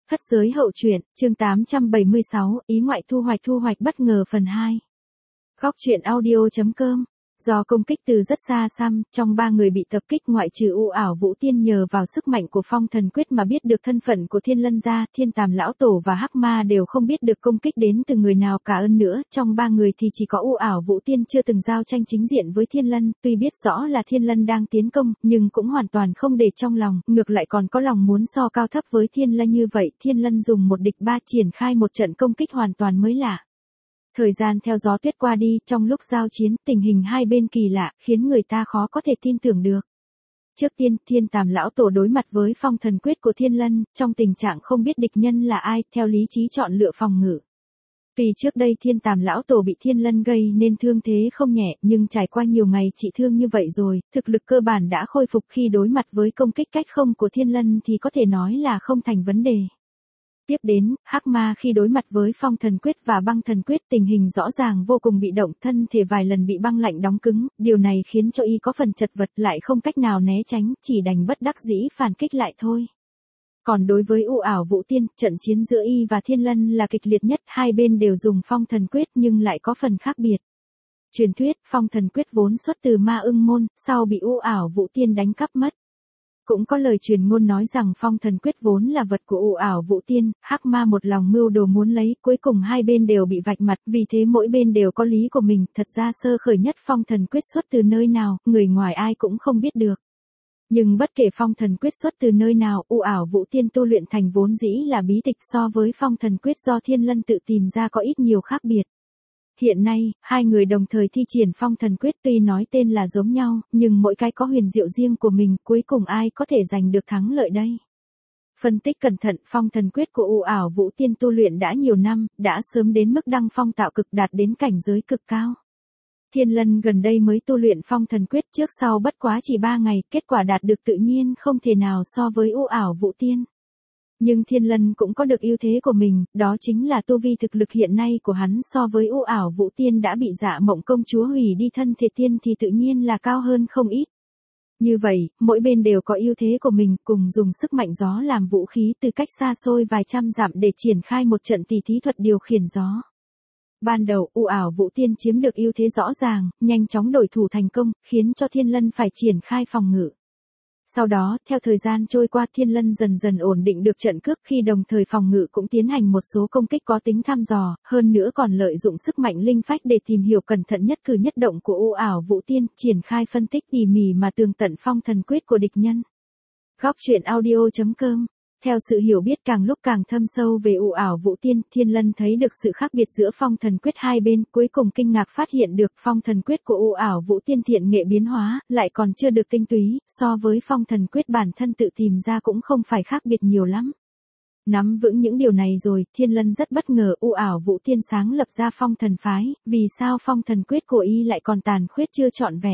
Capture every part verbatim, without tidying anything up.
Thất giới hậu truyện, chương tám trăm bảy mươi sáu, ý ngoại thu hoạch thu hoạch bất ngờ phần hai. Góc truyện audio.com. Do công kích từ rất xa xăm, trong ba người bị tập kích ngoại trừ U Ảo Vũ Tiên nhờ vào sức mạnh của Phong Thần Quyết mà biết được thân phận của Thiên Lân gia, Thiên Tàm lão tổ và Hắc Ma đều không biết được công kích đến từ người nào cả. Ơn nữa, trong ba người thì chỉ có U Ảo Vũ Tiên chưa từng giao tranh chính diện với Thiên Lân, tuy biết rõ là Thiên Lân đang tiến công, nhưng cũng hoàn toàn không để trong lòng, ngược lại còn có lòng muốn so cao thấp với Thiên Lân. Như vậy, Thiên Lân dùng một địch ba triển khai một trận công kích hoàn toàn mới lạ. Thời gian theo gió tuyết qua đi, trong lúc giao chiến, tình hình hai bên kỳ lạ, khiến người ta khó có thể tin tưởng được. Trước tiên, Thiên Tàm lão tổ đối mặt với Phong Thần Quyết của Thiên Lân, trong tình trạng không biết địch nhân là ai, theo lý trí chọn lựa phòng ngự. Vì trước đây Thiên Tàm lão tổ bị Thiên Lân gây nên thương thế không nhẹ, nhưng trải qua nhiều ngày trị thương như vậy rồi, thực lực cơ bản đã khôi phục. Khi đối mặt với công kích cách không của Thiên Lân thì có thể nói là không thành vấn đề. Tiếp đến, Hắc Ma khi đối mặt với Phong Thần Quyết và Băng Thần Quyết, tình hình rõ ràng vô cùng bị động, thân thể vài lần bị băng lạnh đóng cứng, điều này khiến cho y có phần chật vật, lại không cách nào né tránh, chỉ đành bất đắc dĩ phản kích lại thôi. Còn đối với U Ảo Vũ Tiên, trận chiến giữa y và Thiên Lân là kịch liệt nhất, hai bên đều dùng Phong Thần Quyết nhưng lại có phần khác biệt. Truyền thuyết, Phong Thần Quyết vốn xuất từ Ma Ưng môn, sau bị U Ảo Vũ Tiên đánh cắp mất. Cũng có lời truyền ngôn nói rằng Phong Thần Quyết vốn là vật của U Ảo Vũ Tiên, Hắc Ma một lòng mưu đồ muốn lấy, cuối cùng hai bên đều bị vạch mặt, vì thế mỗi bên đều có lý của mình. Thật ra sơ khởi nhất Phong Thần Quyết xuất từ nơi nào, người ngoài ai cũng không biết được. Nhưng bất kể Phong Thần Quyết xuất từ nơi nào, U Ảo Vũ Tiên tu luyện thành vốn dĩ là bí tịch, so với Phong Thần Quyết do Thiên Lân tự tìm ra có ít nhiều khác biệt. Hiện nay, hai người đồng thời thi triển Phong Thần Quyết, tuy nói tên là giống nhau, nhưng mỗi cái có huyền diệu riêng của mình, cuối cùng ai có thể giành được thắng lợi đây? Phân tích cẩn thận, Phong Thần Quyết của U Ảo Vũ Tiên tu luyện đã nhiều năm, đã sớm đến mức đăng phong tạo cực, đạt đến cảnh giới cực cao. Thiên Lân gần đây mới tu luyện Phong Thần Quyết, trước sau bất quá chỉ ba ngày, kết quả đạt được tự nhiên không thể nào so với U Ảo Vũ Tiên. Nhưng Thiên Lân cũng có được ưu thế của mình, đó chính là tu vi thực lực hiện nay của hắn so với U Ảo Vũ Tiên đã bị Dạ Mộng công chúa hủy đi thân thể tiên thì tự nhiên là cao hơn không ít. Như vậy, mỗi bên đều có ưu thế của mình, cùng dùng sức mạnh gió làm vũ khí từ cách xa xôi vài trăm dặm để triển khai một trận tỷ thí thuật điều khiển gió. Ban đầu, U Ảo Vũ Tiên chiếm được ưu thế rõ ràng, nhanh chóng đổi thủ thành công, khiến cho Thiên Lân phải triển khai phòng ngự. Sau đó, theo thời gian trôi qua, Thiên Lân dần dần ổn định được trận cước, khi đồng thời phòng ngự cũng tiến hành một số công kích có tính thăm dò, hơn nữa còn lợi dụng sức mạnh linh phách để tìm hiểu cẩn thận nhất cử nhất động của U Ảo Vũ Tiên, triển khai phân tích tỉ mỉ mà tường tận Phong Thần Quyết của địch nhân. Góc truyện audio.com. Theo sự hiểu biết càng lúc càng thâm sâu về U Ảo Vũ Tiên, Thiên Lân thấy được sự khác biệt giữa Phong Thần Quyết hai bên, cuối cùng kinh ngạc phát hiện được Phong Thần Quyết của U Ảo Vũ Tiên thiện nghệ biến hóa, lại còn chưa được tinh túy, so với Phong Thần Quyết bản thân tự tìm ra cũng không phải khác biệt nhiều lắm. Nắm vững những điều này rồi, Thiên Lân rất bất ngờ U Ảo Vũ Tiên sáng lập ra Phong Thần Phái, vì sao Phong Thần Quyết của y lại còn tàn khuyết chưa trọn vẹn.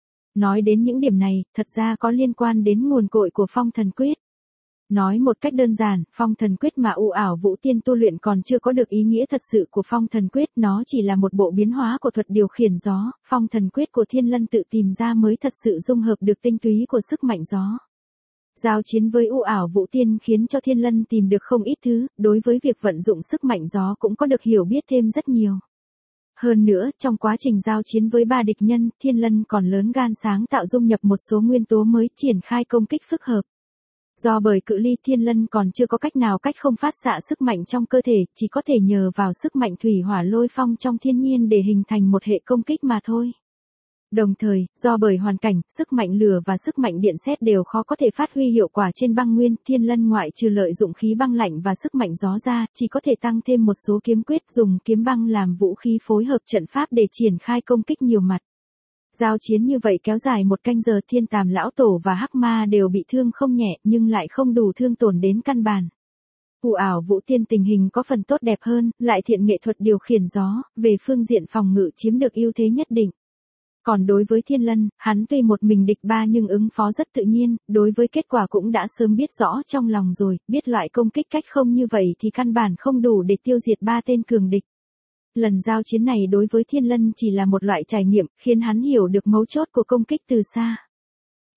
Nói đến những điểm này, thật ra có liên quan đến nguồn cội của Phong Thần Quyết. Nói một cách đơn giản, Phong Thần Quyết mà U Ảo Vũ Tiên tu luyện còn chưa có được ý nghĩa thật sự của Phong Thần Quyết, nó chỉ là một bộ biến hóa của thuật điều khiển gió, Phong Thần Quyết của Thiên Lân tự tìm ra mới thật sự dung hợp được tinh túy của sức mạnh gió. Giao chiến với U Ảo Vũ Tiên khiến cho Thiên Lân tìm được không ít thứ, đối với việc vận dụng sức mạnh gió cũng có được hiểu biết thêm rất nhiều. Hơn nữa, trong quá trình giao chiến với ba địch nhân, Thiên Lân còn lớn gan sáng tạo dung nhập một số nguyên tố mới, triển khai công kích phức hợp. Do bởi cự ly, Thiên Lân còn chưa có cách nào cách không phát xạ sức mạnh trong cơ thể, chỉ có thể nhờ vào sức mạnh thủy hỏa lôi phong trong thiên nhiên để hình thành một hệ công kích mà thôi. Đồng thời, do bởi hoàn cảnh, sức mạnh lửa và sức mạnh điện sét đều khó có thể phát huy hiệu quả trên băng nguyên, Thiên Lân ngoại trừ lợi dụng khí băng lạnh và sức mạnh gió ra, chỉ có thể tăng thêm một số kiếm quyết, dùng kiếm băng làm vũ khí phối hợp trận pháp để triển khai công kích nhiều mặt. Giao chiến như vậy kéo dài một canh giờ, Thiên Tàm lão tổ và Hắc Ma đều bị thương không nhẹ, nhưng lại không đủ thương tổn đến căn bản. U Ảo Vũ Tiên tình hình có phần tốt đẹp hơn, lại thiện nghệ thuật điều khiển gió, về phương diện phòng ngự chiếm được ưu thế nhất định. Còn đối với Thiên Lân, hắn tuy một mình địch ba nhưng ứng phó rất tự nhiên, đối với kết quả cũng đã sớm biết rõ trong lòng rồi, biết loại công kích cách không như vậy thì căn bản không đủ để tiêu diệt ba tên cường địch. Lần giao chiến này đối với Thiên Lân chỉ là một loại trải nghiệm, khiến hắn hiểu được mấu chốt của công kích từ xa.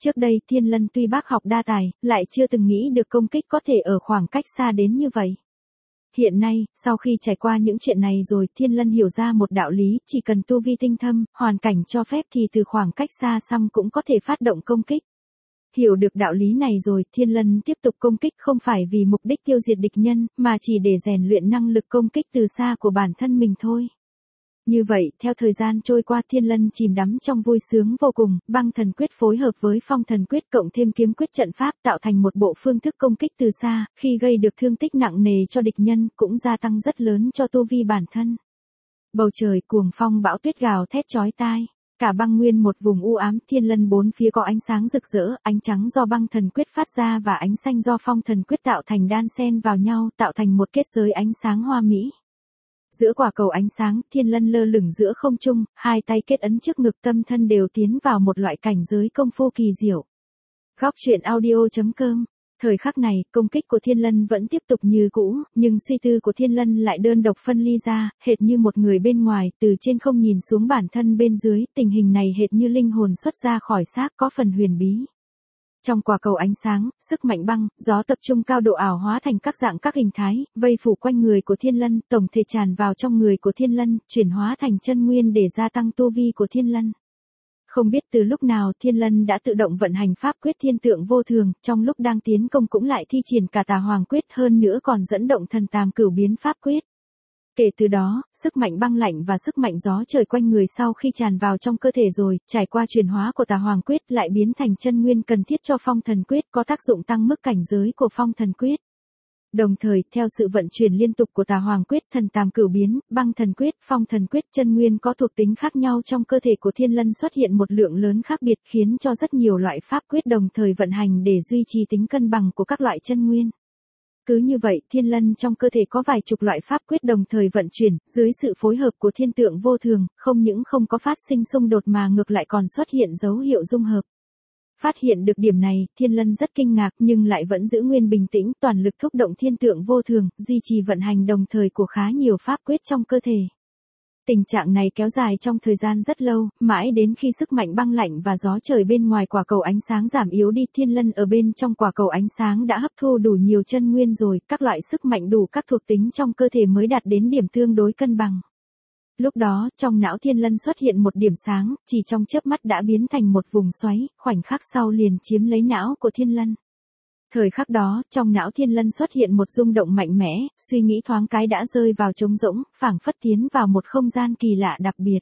Trước đây Thiên Lân tuy bác học đa tài, lại chưa từng nghĩ được công kích có thể ở khoảng cách xa đến như vậy. Hiện nay, sau khi trải qua những chuyện này rồi, Thiên Lân hiểu ra một đạo lý, chỉ cần tu vi tinh thâm, hoàn cảnh cho phép thì từ khoảng cách xa xăm cũng có thể phát động công kích. Hiểu được đạo lý này rồi, Thiên Lân tiếp tục công kích không phải vì mục đích tiêu diệt địch nhân, mà chỉ để rèn luyện năng lực công kích từ xa của bản thân mình thôi. Như vậy, theo thời gian trôi qua, Thiên Lân chìm đắm trong vui sướng vô cùng, băng thần quyết phối hợp với phong thần quyết cộng thêm kiếm quyết trận pháp tạo thành một bộ phương thức công kích từ xa, khi gây được thương tích nặng nề cho địch nhân, cũng gia tăng rất lớn cho tu vi bản thân. Bầu trời cuồng phong bão tuyết gào thét chói tai. Cả băng nguyên một vùng u ám, Thiên Lân bốn phía có ánh sáng rực rỡ, ánh trắng do băng thần quyết phát ra và ánh xanh do phong thần quyết tạo thành đan xen vào nhau, tạo thành một kết giới ánh sáng hoa mỹ. Giữa quả cầu ánh sáng, Thiên Lân lơ lửng giữa không trung, hai tay kết ấn trước ngực, tâm thân đều tiến vào một loại cảnh giới công phu kỳ diệu. Góc truyện audio chấm com. Thời khắc này, công kích của Thiên Lân vẫn tiếp tục như cũ, nhưng suy tư của Thiên Lân lại đơn độc phân ly ra, hệt như một người bên ngoài, từ trên không nhìn xuống bản thân bên dưới, tình hình này hệt như linh hồn xuất ra khỏi xác, có phần huyền bí. Trong quả cầu ánh sáng, sức mạnh băng, gió tập trung cao độ ảo hóa thành các dạng các hình thái, vây phủ quanh người của Thiên Lân, tổng thể tràn vào trong người của Thiên Lân, chuyển hóa thành chân nguyên để gia tăng tu vi của Thiên Lân. Không biết từ lúc nào Thiên Lân đã tự động vận hành pháp quyết thiên tượng vô thường, trong lúc đang tiến công cũng lại thi triển cả tà hoàng quyết, hơn nữa còn dẫn động thần tam cửu biến pháp quyết. Kể từ đó, sức mạnh băng lạnh và sức mạnh gió trời quanh người sau khi tràn vào trong cơ thể rồi, trải qua chuyển hóa của tà hoàng quyết lại biến thành chân nguyên cần thiết cho phong thần quyết, có tác dụng tăng mức cảnh giới của phong thần quyết. Đồng thời, theo sự vận chuyển liên tục của tà hoàng quyết, thần tam cửu biến, băng thần quyết, phong thần quyết, chân nguyên có thuộc tính khác nhau trong cơ thể của Thiên Lân xuất hiện một lượng lớn khác biệt, khiến cho rất nhiều loại pháp quyết đồng thời vận hành để duy trì tính cân bằng của các loại chân nguyên. Cứ như vậy, Thiên Lân trong cơ thể có vài chục loại pháp quyết đồng thời vận chuyển, dưới sự phối hợp của thiên tượng vô thường, không những không có phát sinh xung đột mà ngược lại còn xuất hiện dấu hiệu dung hợp. Phát hiện được điểm này, Thiên Lân rất kinh ngạc nhưng lại vẫn giữ nguyên bình tĩnh, toàn lực thúc động thiên tượng vô thường, duy trì vận hành đồng thời của khá nhiều pháp quyết trong cơ thể. Tình trạng này kéo dài trong thời gian rất lâu, mãi đến khi sức mạnh băng lạnh và gió trời bên ngoài quả cầu ánh sáng giảm yếu đi, Thiên Lân ở bên trong quả cầu ánh sáng đã hấp thu đủ nhiều chân nguyên rồi, các loại sức mạnh đủ các thuộc tính trong cơ thể mới đạt đến điểm tương đối cân bằng. Lúc đó, trong não Thiên Lân xuất hiện một điểm sáng, chỉ trong chớp mắt đã biến thành một vùng xoáy, khoảnh khắc sau liền chiếm lấy não của Thiên Lân. Thời khắc đó, trong não Thiên Lân xuất hiện một rung động mạnh mẽ, suy nghĩ thoáng cái đã rơi vào trống rỗng, phảng phất tiến vào một không gian kỳ lạ đặc biệt.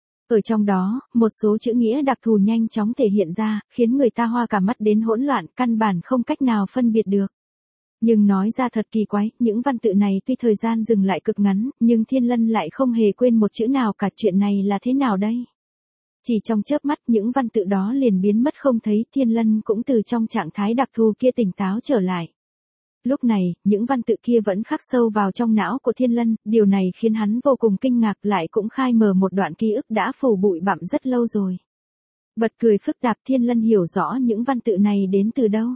Ở trong đó, một số chữ nghĩa đặc thù nhanh chóng thể hiện ra, khiến người ta hoa cả mắt đến hỗn loạn, căn bản không cách nào phân biệt được. Nhưng nói ra thật kỳ quái, những văn tự này tuy thời gian dừng lại cực ngắn, nhưng Thiên Lân lại không hề quên một chữ nào cả. Chuyện này là thế nào đây? Chỉ trong chớp mắt những văn tự đó liền biến mất không thấy, Thiên Lân cũng từ trong trạng thái đặc thù kia tỉnh táo trở lại. Lúc này, những văn tự kia vẫn khắc sâu vào trong não của Thiên Lân, điều này khiến hắn vô cùng kinh ngạc, lại cũng khai mở một đoạn ký ức đã phủ bụi bặm rất lâu rồi. Bật cười phức tạp, Thiên Lân hiểu rõ những văn tự này đến từ đâu.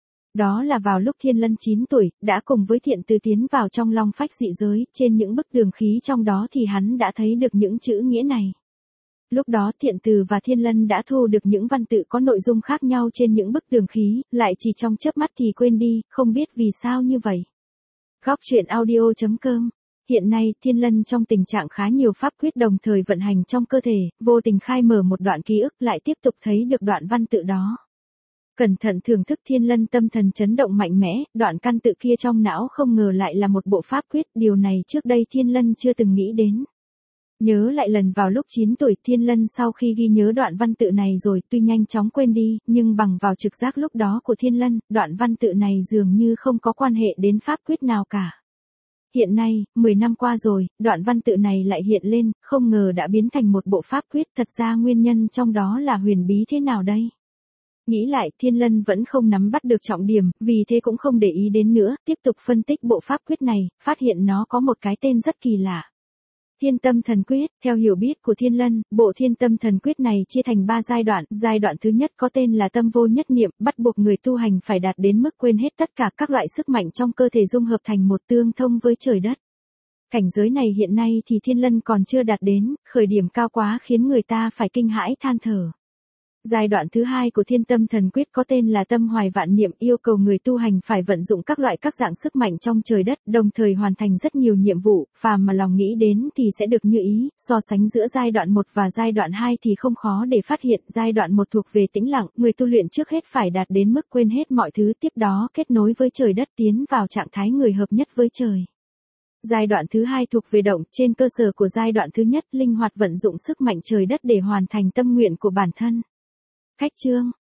Đó là vào lúc Thiên Lân chín tuổi, đã cùng với Thiện Từ tiến vào trong long phách dị giới, trên những bức tường khí trong đó thì hắn đã thấy được những chữ nghĩa này. Lúc đó Thiện Từ và Thiên Lân đã thu được những văn tự có nội dung khác nhau trên những bức tường khí, lại chỉ trong chớp mắt thì quên đi, không biết vì sao như vậy. Góc truyện audio chấm com. Hiện nay, Thiên Lân trong tình trạng khá nhiều pháp quyết đồng thời vận hành trong cơ thể, vô tình khai mở một đoạn ký ức lại tiếp tục thấy được đoạn văn tự đó. Cẩn thận thưởng thức, Thiên Lân tâm thần chấn động mạnh mẽ, đoạn căn tự kia trong não không ngờ lại là một bộ pháp quyết, điều này trước đây Thiên Lân chưa từng nghĩ đến. Nhớ lại lần vào lúc chín tuổi, Thiên Lân sau khi ghi nhớ đoạn văn tự này rồi, tuy nhanh chóng quên đi, nhưng bằng vào trực giác lúc đó của Thiên Lân, đoạn văn tự này dường như không có quan hệ đến pháp quyết nào cả. Hiện nay, mười năm qua rồi, đoạn văn tự này lại hiện lên, không ngờ đã biến thành một bộ pháp quyết, thật ra nguyên nhân trong đó là huyền bí thế nào đây? Nghĩ lại, Thiên Lân vẫn không nắm bắt được trọng điểm, vì thế cũng không để ý đến nữa, tiếp tục phân tích bộ pháp quyết này, phát hiện nó có một cái tên rất kỳ lạ. Thiên Tâm Thần Quyết. Theo hiểu biết của Thiên Lân, bộ Thiên Tâm Thần Quyết này chia thành ba giai đoạn, giai đoạn thứ nhất có tên là Tâm Vô Nhất Niệm, bắt buộc người tu hành phải đạt đến mức quên hết tất cả các loại sức mạnh trong cơ thể dung hợp thành một, tương thông với trời đất. Cảnh giới này hiện nay thì Thiên Lân còn chưa đạt đến, khởi điểm cao quá khiến người ta phải kinh hãi than thở. Giai đoạn thứ hai của Thiên Tâm Thần Quyết có tên là Tâm Hoài Vạn Niệm, yêu cầu người tu hành phải vận dụng các loại các dạng sức mạnh trong trời đất, đồng thời hoàn thành rất nhiều nhiệm vụ, phàm mà lòng nghĩ đến thì sẽ được như ý. So sánh giữa giai đoạn một và giai đoạn hai thì không khó để phát hiện, giai đoạn một thuộc về tĩnh lặng, người tu luyện trước hết phải đạt đến mức quên hết mọi thứ, tiếp đó kết nối với trời đất, tiến vào trạng thái người hợp nhất với trời. Giai đoạn thứ hai thuộc về động, trên cơ sở của giai đoạn thứ nhất, linh hoạt vận dụng sức mạnh trời đất để hoàn thành tâm nguyện của bản thân. Khách chương